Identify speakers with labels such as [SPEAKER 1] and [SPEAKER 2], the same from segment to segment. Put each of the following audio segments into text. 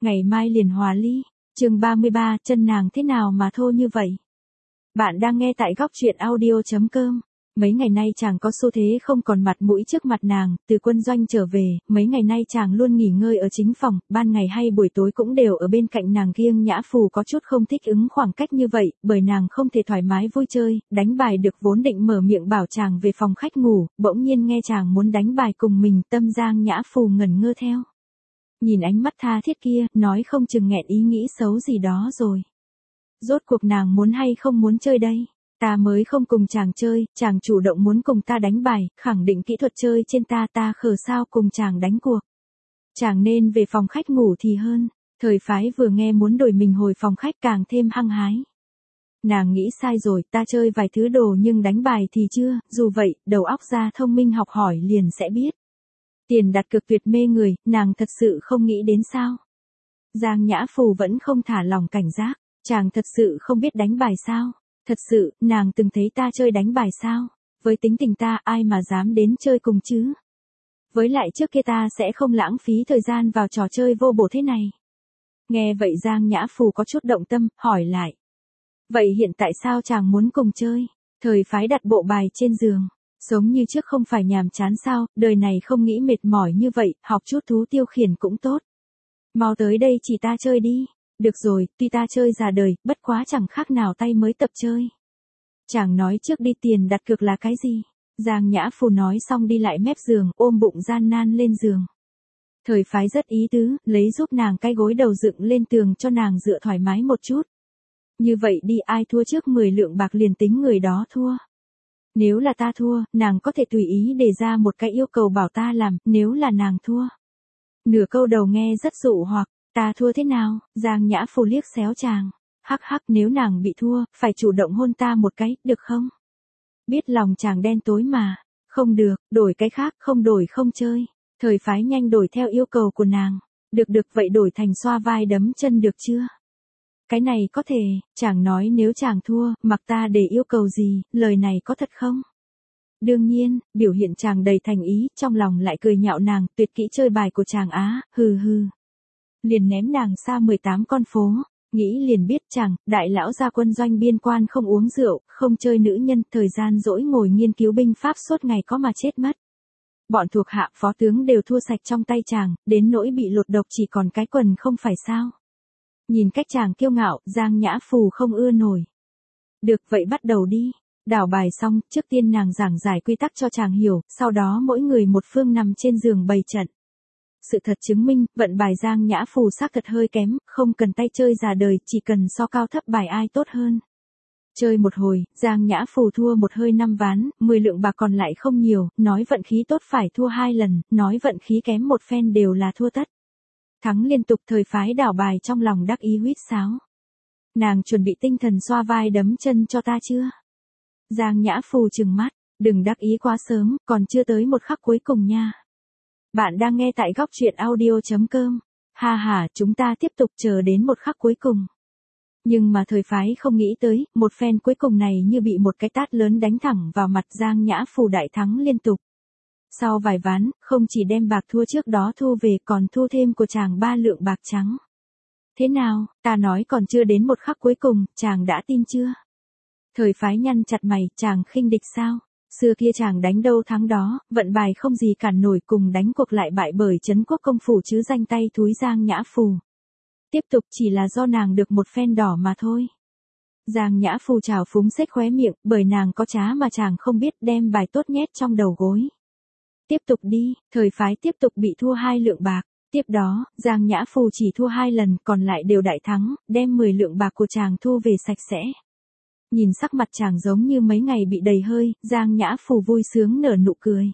[SPEAKER 1] ngày mai liền hòa ly. Chương 33, chân nàng thế nào mà thô như vậy? Bạn đang nghe tại góc truyện audio.com. Mấy ngày nay chàng có xu thế không còn mặt mũi trước mặt nàng, từ quân doanh trở về, mấy ngày nay chàng luôn nghỉ ngơi ở chính phòng, ban ngày hay buổi tối cũng đều ở bên cạnh nàng. Kiêng Nhã Phù có chút không thích ứng khoảng cách như vậy, bởi nàng không thể thoải mái vui chơi, đánh bài được, vốn định mở miệng bảo chàng về phòng khách ngủ, bỗng nhiên nghe chàng muốn đánh bài cùng mình, tâm Giang Nhã Phù ngẩn ngơ theo. Nhìn ánh mắt tha thiết kia, nói không chừng nghẹn ý nghĩ xấu gì đó rồi. Rốt cuộc nàng muốn hay không muốn chơi đây? Ta mới không cùng chàng chơi, chàng chủ động muốn cùng ta đánh bài, khẳng định kỹ thuật chơi trên ta khờ sao cùng chàng đánh cuộc. Chàng nên về phòng khách ngủ thì hơn. Thời Phái vừa nghe muốn đổi mình hồi phòng khách càng thêm hăng hái. Nàng nghĩ sai rồi, ta chơi vài thứ đồ nhưng đánh bài thì chưa, dù vậy, đầu óc ra thông minh học hỏi liền sẽ biết. Tiền đặt cược tuyệt mê người, nàng thật sự không nghĩ đến sao? Giang Nhã Phù vẫn không thả lòng cảnh giác, chàng thật sự không biết đánh bài sao? Thật sự, nàng từng thấy ta chơi đánh bài sao? Với tính tình ta ai mà dám đến chơi cùng chứ? Với lại trước kia ta sẽ không lãng phí thời gian vào trò chơi vô bổ thế này. Nghe vậy Giang Nhã Phù có chút động tâm, hỏi lại. Vậy hiện tại sao chàng muốn cùng chơi? Thời Phái đặt bộ bài trên giường. Sống như trước không phải nhàm chán sao, đời này không nghĩ mệt mỏi như vậy, học chút thú tiêu khiển cũng tốt. Mau tới đây chỉ ta chơi đi. Được rồi, tuy ta chơi già đời, bất quá chẳng khác nào tay mới tập chơi. Chàng nói trước đi, tiền đặt cược là cái gì? Giang Nhã Phù nói xong đi lại mép giường, ôm bụng gian nan lên giường. Thời Phái rất ý tứ, lấy giúp nàng cái gối đầu dựng lên tường cho nàng dựa thoải mái một chút. Như vậy đi, ai thua trước 10 lượng bạc liền tính người đó thua. Nếu là ta thua, nàng có thể tùy ý đề ra một cái yêu cầu bảo ta làm, nếu là nàng thua. Nửa câu đầu nghe rất dụ hoặc, ta thua thế nào? Giang Nhã Phù liếc xéo chàng. Hắc hắc, nếu nàng bị thua, phải chủ động hôn ta một cái, được không? Biết lòng chàng đen tối mà. Không được, đổi cái khác, không đổi không chơi. Thời Phái nhanh đổi theo yêu cầu của nàng. Được vậy đổi thành xoa vai đấm chân được chưa? Cái này có thể, chàng nói nếu chàng thua, mặc ta để yêu cầu gì, lời này có thật không? Đương nhiên, biểu hiện chàng đầy thành ý, trong lòng lại cười nhạo nàng, tuyệt kỹ chơi bài của chàng á, hừ. Liền ném nàng xa 18 con phố, nghĩ liền biết chàng, đại lão ra quân doanh biên quan không uống rượu, không chơi nữ nhân, thời gian rỗi ngồi nghiên cứu binh pháp suốt ngày có mà chết mất. Bọn thuộc hạ phó tướng đều thua sạch trong tay chàng, đến nỗi bị lột độc chỉ còn cái quần không phải sao. Nhìn cách chàng kiêu ngạo, Giang Nhã Phù không ưa nổi. Được vậy bắt đầu đi. Đảo bài xong, trước tiên nàng giảng giải quy tắc cho chàng hiểu, sau đó mỗi người một phương nằm trên giường bày trận. Sự thật chứng minh, vận bài Giang Nhã Phù xác thật hơi kém, không cần tay chơi già đời, chỉ cần so cao thấp bài ai tốt hơn. Chơi một hồi, Giang Nhã Phù thua một hơi 5 ván, 10 lượng bạc còn lại không nhiều, nói vận khí tốt phải thua 2 lần, nói vận khí kém một phen đều là thua tất. Thắng liên tục. Thời Phái đảo bài trong lòng đắc ý huýt sáo. Nàng chuẩn bị tinh thần xoa vai đấm chân cho ta chưa? Giang Nhã Phù trừng mắt, đừng đắc ý quá sớm, còn chưa tới một khắc cuối cùng nha. Bạn đang nghe tại góc truyện audio.com. Ha, chúng ta tiếp tục chờ đến một khắc cuối cùng. Nhưng mà Thời Phái không nghĩ tới, một phen cuối cùng này như bị một cái tát lớn đánh thẳng vào mặt. Giang Nhã Phù đại thắng liên tục. Sau vài ván, không chỉ đem bạc thua trước đó thu về còn thu thêm của chàng 3 lượng bạc trắng. Thế nào, ta nói còn chưa đến một khắc cuối cùng, chàng đã tin chưa? Thời Phái nhăn chặt mày, chàng khinh địch sao? Xưa kia chàng đánh đâu thắng đó, vận bài không gì cản nổi, cùng đánh cuộc lại bại bởi Trấn Quốc công phủ chứ danh tay thúi Giang Nhã Phù. Tiếp tục chỉ là do nàng được một phen đỏ mà thôi. Giang Nhã Phù trào phúng xếch khóe miệng, bởi nàng có trá mà chàng không biết, đem bài tốt nhét trong đầu gối. Tiếp tục đi, Thời Phái tiếp tục bị thua 2 lượng bạc. Tiếp đó, Giang Nhã Phù chỉ thua 2 lần, còn lại đều đại thắng, đem 10 lượng bạc của chàng thu về sạch sẽ. Nhìn sắc mặt chàng giống như mấy ngày bị đầy hơi, Giang Nhã Phù vui sướng nở nụ cười.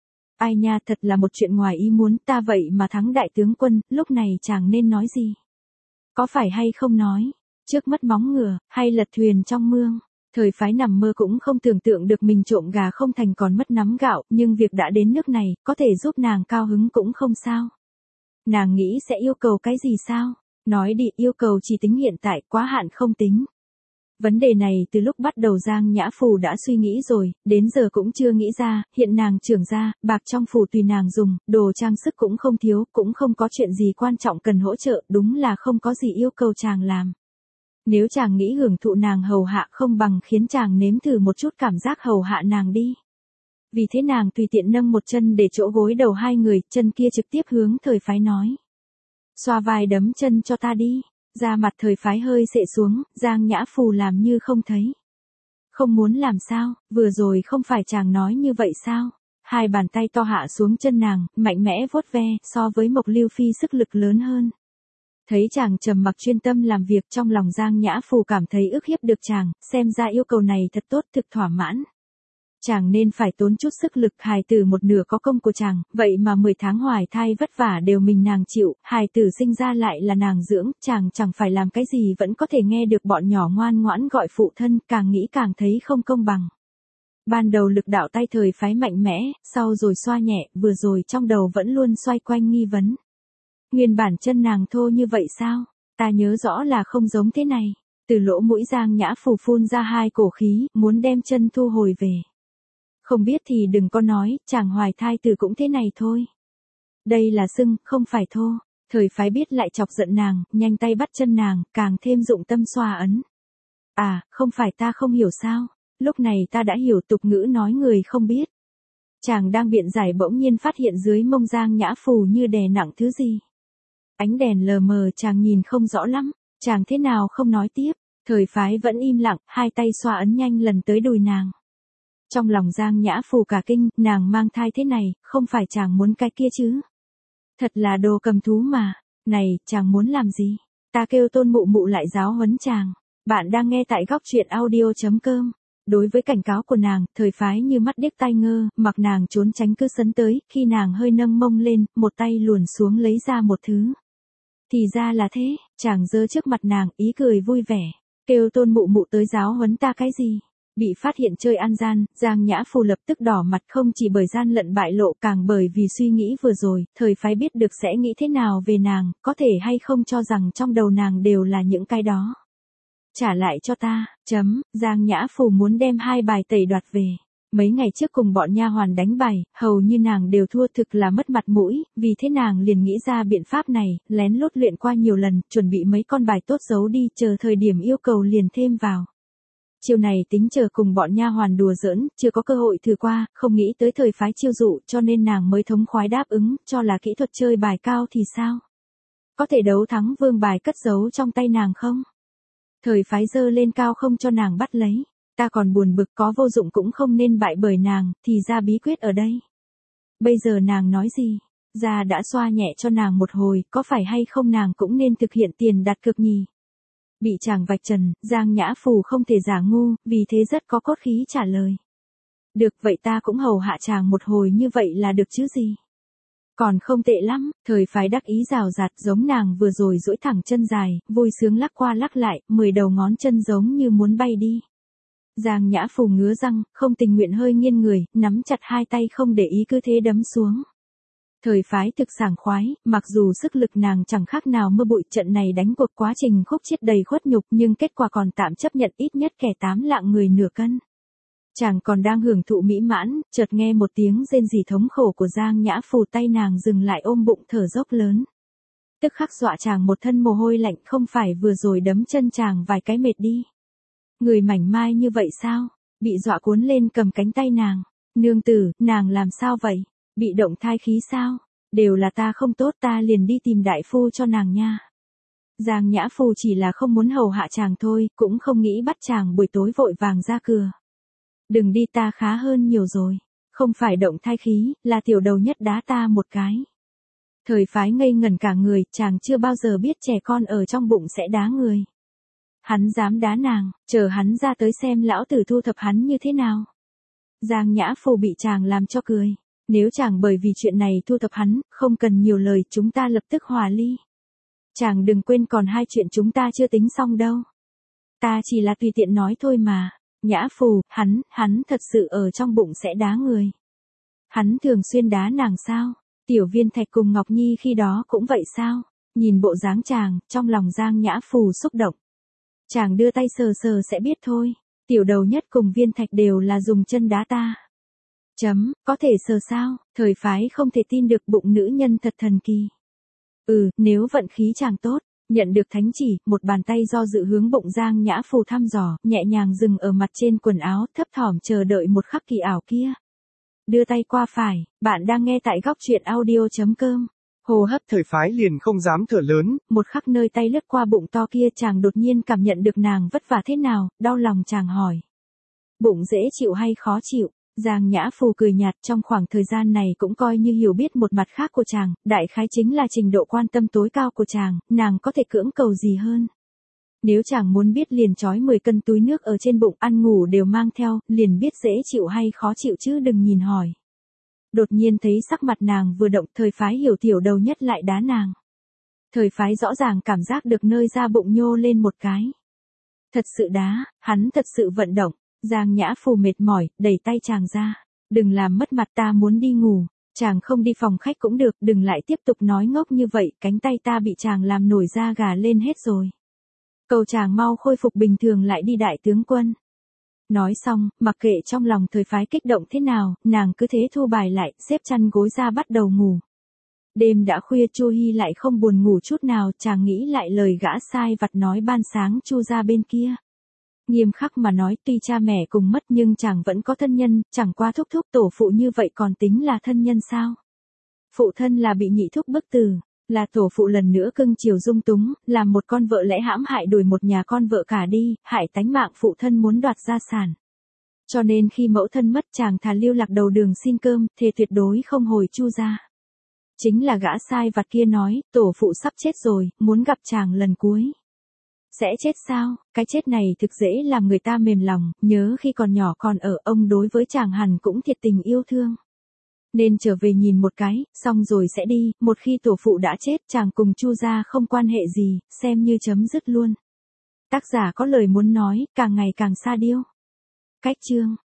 [SPEAKER 1] Ai nha, thật là một chuyện ngoài ý muốn, ta vậy mà thắng đại tướng quân, lúc này chàng nên nói gì? Có phải hay không nói, trước mất móng ngựa, hay lật thuyền trong mương? Thời Phái nằm mơ cũng không tưởng tượng được mình trộm gà không thành còn mất nắm gạo, nhưng việc đã đến nước này, có thể giúp nàng cao hứng cũng không sao. Nàng nghĩ sẽ yêu cầu cái gì sao? Nói đi, yêu cầu chỉ tính hiện tại, quá hạn không tính. Vấn đề này từ lúc bắt đầu Giang Nhã Phù đã suy nghĩ rồi, đến giờ cũng chưa nghĩ ra, hiện nàng trưởng gia, bạc trong phủ tùy nàng dùng, đồ trang sức cũng không thiếu, cũng không có chuyện gì quan trọng cần hỗ trợ, đúng là không có gì yêu cầu chàng làm. Nếu chàng nghĩ hưởng thụ nàng hầu hạ không bằng khiến chàng nếm thử một chút cảm giác hầu hạ nàng đi. Vì thế nàng tùy tiện nâng một chân để chỗ gối đầu hai người, chân kia trực tiếp hướng Thời Phái nói. Xoa vai đấm chân cho ta đi. Da mặt Thời Phái hơi xệ xuống, Giang Nhã Phù làm như không thấy. Không muốn làm sao, vừa rồi không phải chàng nói như vậy sao? Hai bàn tay to hạ xuống chân nàng, mạnh mẽ vuốt ve, so với Mộc Lưu Phi sức lực lớn hơn. Thấy chàng trầm mặc chuyên tâm làm việc, trong lòng Giang Nhã Phù cảm thấy ức hiếp được chàng, xem ra yêu cầu này thật tốt, thực thỏa mãn. Chàng nên phải tốn chút sức lực, hài tử một nửa có công của chàng, vậy mà 10 tháng hoài thai vất vả đều mình nàng chịu, hài tử sinh ra lại là nàng dưỡng, chàng chẳng phải làm cái gì vẫn có thể nghe được bọn nhỏ ngoan ngoãn gọi phụ thân, càng nghĩ càng thấy không công bằng. Ban đầu lực đạo tay Thời Phái mạnh mẽ, sau rồi xoa nhẹ, vừa rồi trong đầu vẫn luôn xoay quanh nghi vấn. Nguyên bản chân nàng thô như vậy sao? Ta nhớ rõ là không giống thế này. Từ lỗ mũi Giang Nhã Phù phun ra hai cổ khí, muốn đem chân thu hồi về. Không biết thì đừng có nói, chàng hoài thai tử cũng thế này thôi. Đây là sưng, không phải thô. Thời Phái biết lại chọc giận nàng, nhanh tay bắt chân nàng, càng thêm dụng tâm xoa ấn. À, không phải ta không hiểu sao. Lúc này ta đã hiểu, tục ngữ nói người không biết. Chàng đang biện giải bỗng nhiên phát hiện dưới mông Giang Nhã Phù như đè nặng thứ gì. Ánh đèn lờ mờ chàng nhìn không rõ lắm, chàng thế nào không nói tiếp. Thời Phái vẫn im lặng, hai tay xoa ấn nhanh lần tới đùi nàng. Trong lòng Giang Nhã Phù cả kinh, nàng mang thai thế này, không phải chàng muốn cái kia chứ. Thật là đồ cầm thú mà. Này, chàng muốn làm gì? Ta kêu Tôn mụ mụ lại giáo huấn chàng. Bạn đang nghe tại góc truyện audio.com. Đối với cảnh cáo của nàng, Thời Phái như mắt điếc tai ngơ, mặc nàng trốn tránh cứ sấn tới, khi nàng hơi nâng mông lên, một tay luồn xuống lấy ra một thứ. Thì ra là thế, chàng giơ trước mặt nàng, ý cười vui vẻ. Kêu Tôn mụ mụ tới giáo huấn ta cái gì? Bị phát hiện chơi ăn gian, Giang Nhã Phù lập tức đỏ mặt, không chỉ bởi gian lận bại lộ, càng bởi vì suy nghĩ vừa rồi, Thời Phái biết được sẽ nghĩ thế nào về nàng, có thể hay không cho rằng trong đầu nàng đều là những cái đó. Trả lại cho ta, Giang Nhã Phù muốn đem hai bài tẩy đoạt về. Mấy ngày trước cùng bọn nha hoàn đánh bài, hầu như nàng đều thua, thực là mất mặt mũi, vì thế nàng liền nghĩ ra biện pháp này, lén lút luyện qua nhiều lần, chuẩn bị mấy con bài tốt giấu đi, chờ thời điểm yêu cầu liền thêm vào. Chiều này tính chờ cùng bọn nha hoàn đùa giỡn, chưa có cơ hội thử qua, không nghĩ tới Thời Phái chiêu dụ, cho nên nàng mới thống khoái đáp ứng, cho là kỹ thuật chơi bài cao thì sao? Có thể đấu thắng vương bài cất giấu trong tay nàng không? Thời Phái giơ lên cao không cho nàng bắt lấy. Ta còn buồn bực, có vô dụng cũng không nên bại bởi nàng, thì ra bí quyết ở đây. Bây giờ nàng nói gì? Gia đã xoa nhẹ cho nàng một hồi, có phải hay không nàng cũng nên thực hiện tiền đặt cược nhỉ? Bị chàng vạch trần, Giang Nhã Phù không thể giả ngu, vì thế rất có cốt khí trả lời. Được, vậy ta cũng hầu hạ chàng một hồi như vậy là được chứ gì? Còn không tệ lắm, Thời Phái đắc ý rào rạt, giống nàng vừa rồi duỗi thẳng chân dài, vui sướng lắc qua lắc lại, 10 đầu ngón chân giống như muốn bay đi. Giang Nhã Phù ngứa răng, không tình nguyện hơi nghiêng người, nắm chặt hai tay không để ý cứ thế đấm xuống. Thời Phái thực sảng khoái, mặc dù sức lực nàng chẳng khác nào mưa bụi, trận này đánh cuộc quá trình khúc chiết đầy khuất nhục, nhưng kết quả còn tạm chấp nhận, ít nhất kẻ 8 lạng người nửa cân. Chàng còn đang hưởng thụ mỹ mãn, chợt nghe một tiếng rên rỉ thống khổ của Giang Nhã Phù, tay nàng dừng lại ôm bụng thở dốc lớn. Tức khắc dọa chàng một thân mồ hôi lạnh, không phải vừa rồi đấm chân chàng vài cái mệt đi. Người mảnh mai như vậy sao? Bị dọa cuốn lên cầm cánh tay nàng. Nương tử, nàng làm sao vậy? Bị động thai khí sao? Đều là ta không tốt, ta liền đi tìm đại phu cho nàng nha. Giang Nhã Phù chỉ là không muốn hầu hạ chàng thôi, cũng không nghĩ bắt chàng buổi tối vội vàng ra cửa. Đừng đi, ta khá hơn nhiều rồi. Không phải động thai khí, là tiểu đầu nhất đá ta một cái. Thời Phái ngây ngẩn cả người, chàng chưa bao giờ biết trẻ con ở trong bụng sẽ đá người. Hắn dám đá nàng, chờ hắn ra tới xem lão tử thu thập hắn như thế nào. Giang Nhã Phù bị chàng làm cho cười. Nếu chàng bởi vì chuyện này thu thập hắn, không cần nhiều lời, chúng ta lập tức hòa ly. Chàng đừng quên còn hai chuyện chúng ta chưa tính xong đâu. Ta chỉ là tùy tiện nói thôi mà. Nhã Phù, hắn thật sự ở trong bụng sẽ đá người. Hắn thường xuyên đá nàng sao? Tiểu Viên Thạch cùng Ngọc Nhi khi đó cũng vậy sao? Nhìn bộ dáng chàng, trong lòng Giang Nhã Phù xúc động. Chàng đưa tay sờ sờ sẽ biết thôi. Tiểu đầu nhất cùng viên thạch đều là dùng chân đá ta. Có thể sờ sao, thời phái không thể tin được bụng nữ nhân thật thần kỳ. Nếu vận khí chàng tốt, nhận được thánh chỉ, một bàn tay do dự hướng bụng Giang Nhã Phù thăm dò, nhẹ nhàng dừng ở mặt trên quần áo, thấp thỏm chờ đợi một khắc kỳ ảo kia. Đưa tay qua phải, bạn đang nghe tại góc truyện audio.com. Hô hấp
[SPEAKER 2] Thời phái liền không dám thở lớn.
[SPEAKER 1] Một khắc nơi tay lướt qua bụng to kia chàng đột nhiên cảm nhận được nàng vất vả thế nào, đau lòng chàng hỏi. Bụng dễ chịu hay khó chịu? Giang Nhã Phù cười nhạt, trong khoảng thời gian này cũng coi như hiểu biết một mặt khác của chàng, đại khái chính là trình độ quan tâm tối cao của chàng, nàng có thể cưỡng cầu gì hơn. Nếu chàng muốn biết liền trói 10 cân túi nước ở trên bụng, ăn ngủ đều mang theo, liền biết dễ chịu hay khó chịu chứ đừng nhìn hỏi. Đột nhiên thấy sắc mặt nàng vừa động, thời phái hiểu tiểu đầu nhất lại đá nàng. Thời phái rõ ràng cảm giác được nơi da bụng nhô lên một cái. Thật sự đá, hắn thật sự vận động. Giang Nhã Phù mệt mỏi, đẩy tay chàng ra. Đừng làm mất mặt, ta muốn đi ngủ. Chàng không đi phòng khách cũng được, đừng lại tiếp tục nói ngốc như vậy, cánh tay ta bị chàng làm nổi da gà lên hết rồi. Cầu chàng mau khôi phục bình thường lại đi đại tướng quân. Nói xong, mặc kệ trong lòng thời phái kích động thế nào, nàng cứ thế thu bài lại, xếp chăn gối ra bắt đầu ngủ. Đêm đã khuya, Chu Hi lại không buồn ngủ chút nào, chàng nghĩ lại lời gã sai vặt nói ban sáng Chu ra bên kia. Nghiêm khắc mà nói, tuy cha mẹ cùng mất nhưng chàng vẫn có thân nhân, chẳng qua thúc thúc tổ phụ như vậy còn tính là thân nhân sao? Phụ thân là bị nhị thúc bức tử, là tổ phụ lần nữa cưng chiều dung túng, làm một con vợ lẽ hãm hại đuổi một nhà con vợ cả đi, hại tánh mạng phụ thân muốn đoạt gia sản. Cho nên khi mẫu thân mất chàng thà lưu lạc đầu đường xin cơm, thề tuyệt đối không hồi Chu ra. Chính là gã sai vặt kia nói, tổ phụ sắp chết rồi, muốn gặp chàng lần cuối. Sẽ chết sao? Cái chết này thực dễ làm người ta mềm lòng, nhớ khi còn nhỏ còn ở, ông đối với chàng hẳn cũng thiệt tình yêu thương. Nên trở về nhìn một cái, xong rồi sẽ đi, một khi tổ phụ đã chết chàng cùng Chu gia không quan hệ gì, xem như chấm dứt luôn. Tác giả có lời muốn nói, càng ngày càng xa điêu. Cách chương